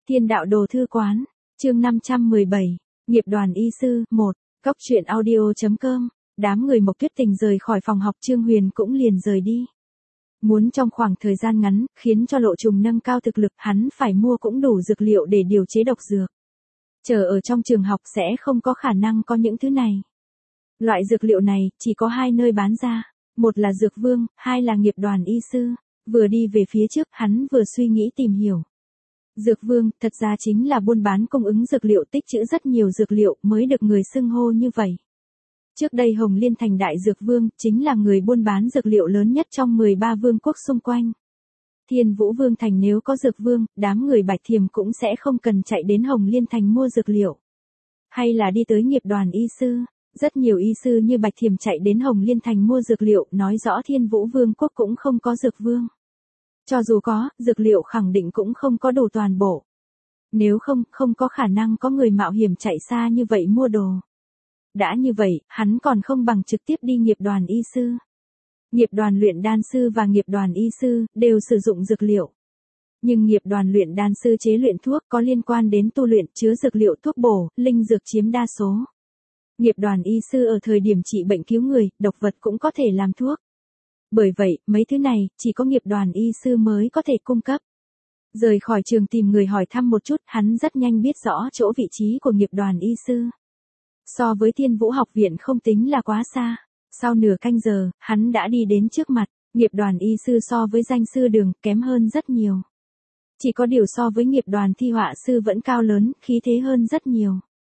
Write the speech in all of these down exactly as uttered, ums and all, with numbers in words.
Thiên đạo đồ thư quán, chương năm trăm mười bảy, nghiệp đoàn y sư, một, cóc truyện audio.com, đám người Mộc Tuyết Tình rời khỏi phòng học Trương Huyền cũng liền rời đi. Muốn trong khoảng thời gian ngắn, khiến cho Lộ Trùng nâng cao thực lực, hắn phải mua cũng đủ dược liệu để điều chế độc dược. Chờ ở trong trường học sẽ không có khả năng có những thứ này. Loại dược liệu này, chỉ có hai nơi bán ra, một là Dược Vương, hai là nghiệp đoàn y sư. Vừa đi về phía trước, hắn vừa suy nghĩ tìm hiểu. Dược Vương, thật ra chính là buôn bán cung ứng dược liệu, tích trữ rất nhiều dược liệu mới được người xưng hô như vậy. Trước đây Hồng Liên Thành Đại Dược Vương, chính là người buôn bán dược liệu lớn nhất trong mười ba vương quốc xung quanh. Thiên Vũ Vương Thành nếu có Dược Vương, đám người Bạch Thiềm cũng sẽ không cần chạy đến Hồng Liên Thành mua dược liệu. Hay là đi tới nghiệp đoàn y sư. Rất nhiều y sư như Bạch Thiềm chạy đến Hồng Liên Thành mua dược liệu, nói rõ Thiên Vũ Vương quốc cũng không có Dược Vương. Cho dù có, dược liệu khẳng định cũng không có đủ toàn bộ. Nếu không, không có khả năng có người mạo hiểm chạy xa như vậy mua đồ. Đã như vậy, hắn còn không bằng trực tiếp đi nghiệp đoàn y sư. Nghiệp đoàn luyện đan sư và nghiệp đoàn y sư, đều sử dụng dược liệu. Nhưng nghiệp đoàn luyện đan sư chế luyện thuốc có liên quan đến tu luyện, chứa dược liệu thuốc bổ, linh dược chiếm đa số. Nghiệp đoàn y sư ở thời điểm trị bệnh cứu người, độc vật cũng có thể làm thuốc. Bởi vậy, mấy thứ này, chỉ có nghiệp đoàn y sư mới có thể cung cấp. Rời khỏi trường tìm người hỏi thăm một chút, hắn rất nhanh biết rõ chỗ vị trí của nghiệp đoàn y sư. So với Thiên Vũ học viện không tính là quá xa. Sau nửa canh giờ, hắn đã đi đến trước mặt. Nghiệp đoàn y sư so với danh sư đường, kém hơn rất nhiều. Chỉ có điều so với nghiệp đoàn thi họa sư vẫn cao lớn, khí thế hơn rất nhiều.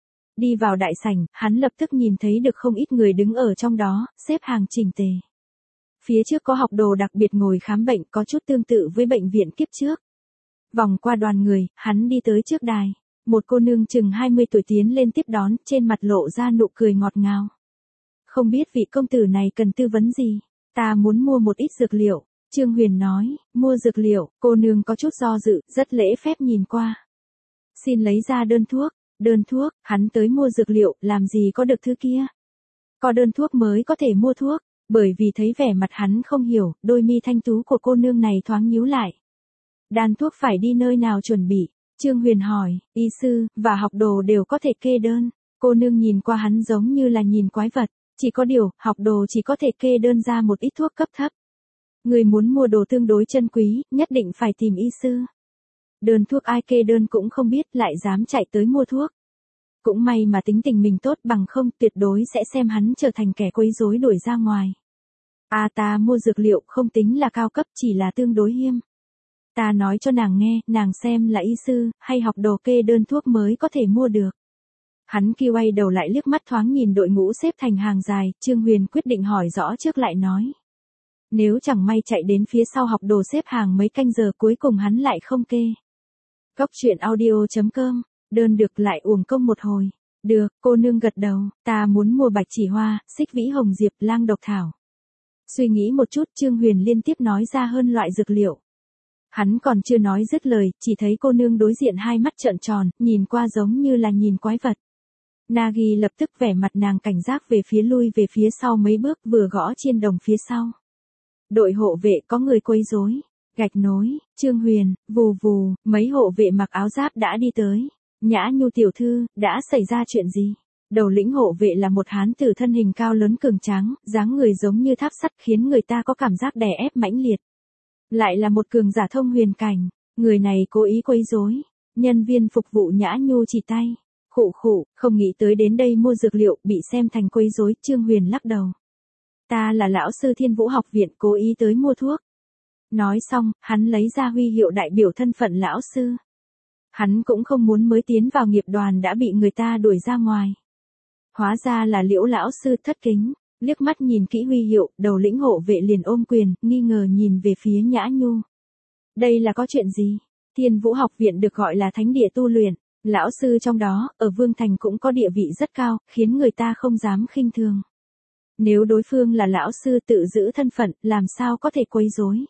Đi vào đại sảnh, hắn lập tức nhìn thấy được không ít người đứng ở trong đó, xếp hàng chỉnh tề. Phía trước có học đồ đặc biệt ngồi khám bệnh, có chút tương tự với bệnh viện kiếp trước. Vòng qua đoàn người, hắn đi tới trước đài. Một cô nương chừng hai mươi tuổi tiến lên tiếp đón, trên mặt lộ ra nụ cười ngọt ngào. Không biết vị công tử này cần tư vấn gì? Ta muốn mua một ít dược liệu. Trương Huyền nói, mua dược liệu, cô nương có chút do dự, rất lễ phép nhìn qua. Xin lấy ra đơn thuốc. Đơn thuốc, hắn tới mua dược liệu, làm gì có được thứ kia. Có đơn thuốc mới có thể mua thuốc, bởi vì thấy vẻ mặt hắn không hiểu, đôi mi thanh tú của cô nương này thoáng nhíu lại. Đan thuốc phải đi nơi nào chuẩn bị? Trương Huyền hỏi, y sư, và học đồ đều có thể kê đơn. Cô nương nhìn qua hắn giống như là nhìn quái vật, chỉ có điều, học đồ chỉ có thể kê đơn ra một ít thuốc cấp thấp. Người muốn mua đồ tương đối chân quý, nhất định phải tìm y sư. Đơn thuốc ai kê đơn cũng không biết, lại dám chạy tới mua thuốc. Cũng may mà tính tình mình tốt, bằng không tuyệt đối sẽ xem hắn trở thành kẻ quấy rối đuổi ra ngoài. À, ta mua dược liệu không tính là cao cấp, chỉ là tương đối hiếm. Ta nói cho nàng nghe, nàng xem là y sư, hay học đồ kê đơn thuốc mới có thể mua được. Hắn kia quay đầu lại liếc mắt thoáng nhìn đội ngũ xếp thành hàng dài, Trương Huyền quyết định hỏi rõ trước lại nói. Nếu chẳng may chạy đến phía sau học đồ xếp hàng mấy canh giờ cuối cùng hắn lại không kê. Cóc truyện audio.com, đơn được lại uổng công một hồi. Được, cô nương gật đầu, ta muốn mua bạch chỉ hoa, xích vĩ hồng diệp, lang độc thảo. Suy nghĩ một chút, Trương Huyền liên tiếp nói ra hơn loại dược liệu. Hắn còn chưa nói dứt lời, chỉ thấy cô nương đối diện hai mắt trợn tròn, nhìn qua giống như là nhìn quái vật. Nagi lập tức vẻ mặt nàng cảnh giác về phía lui về phía sau mấy bước, vừa gõ chiên đồng phía sau. Đội hộ vệ có người quấy rối. Gạch nối, Trương Huyền, vù vù, mấy hộ vệ mặc áo giáp đã đi tới. Nhã Nhu tiểu thư, đã xảy ra chuyện gì? Đầu lĩnh hộ vệ là một hán tử thân hình cao lớn cường tráng, dáng người giống như tháp sắt khiến người ta có cảm giác đè ép mãnh liệt. Lại là một cường giả thông huyền cảnh, người này cố ý quấy rối. Nhân viên phục vụ Nhã Nhu chỉ tay. Khụ khụ, không nghĩ tới đến đây mua dược liệu, bị xem thành quấy rối, Trương Huyền lắc đầu. Ta là lão sư Thiên Vũ học viện, cố ý tới mua thuốc. Nói xong, hắn lấy ra huy hiệu đại biểu thân phận lão sư. Hắn cũng không muốn mới tiến vào nghiệp đoàn đã bị người ta đuổi ra ngoài. Hóa ra là Liễu lão sư, thất kính, liếc mắt nhìn kỹ huy hiệu, đầu lĩnh hộ vệ liền ôm quyền, nghi ngờ nhìn về phía Nhã Nhu. Đây là có chuyện gì? Thiên Vũ học viện được gọi là thánh địa tu luyện, lão sư trong đó, ở Vương Thành cũng có địa vị rất cao, khiến người ta không dám khinh thường. Nếu đối phương là lão sư tự giữ thân phận, làm sao có thể quấy rối?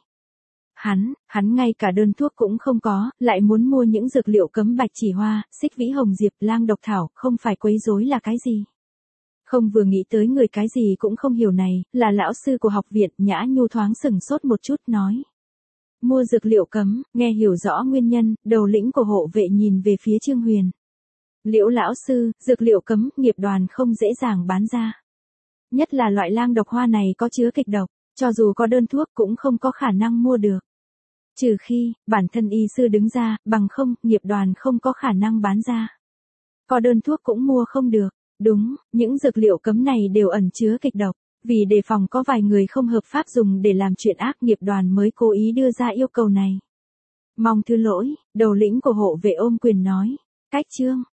Hắn, hắn ngay cả đơn thuốc cũng không có, lại muốn mua những dược liệu cấm bạch chỉ hoa, xích vĩ hồng diệp, lang độc thảo, không phải quấy rối là cái gì? Không vừa nghĩ tới người cái gì cũng không hiểu này, là lão sư của học viện, Nhã Nhu thoáng sừng sốt một chút nói. Mua dược liệu cấm, nghe hiểu rõ nguyên nhân, đầu lĩnh của hộ vệ nhìn về phía Trương Huyền. Liễu lão sư, dược liệu cấm, nghiệp đoàn không dễ dàng bán ra. Nhất là loại lang độc hoa này có chứa kịch độc, cho dù có đơn thuốc cũng không có khả năng mua được. Trừ khi, bản thân y sư đứng ra, bằng không, nghiệp đoàn không có khả năng bán ra. Có đơn thuốc cũng mua không được. Đúng, những dược liệu cấm này đều ẩn chứa kịch độc. Vì đề phòng có vài người không hợp pháp dùng để làm chuyện ác, nghiệp đoàn mới cố ý đưa ra yêu cầu này. Mong thứ lỗi, đầu lĩnh của hộ vệ ôm quyền nói. Cách Trương,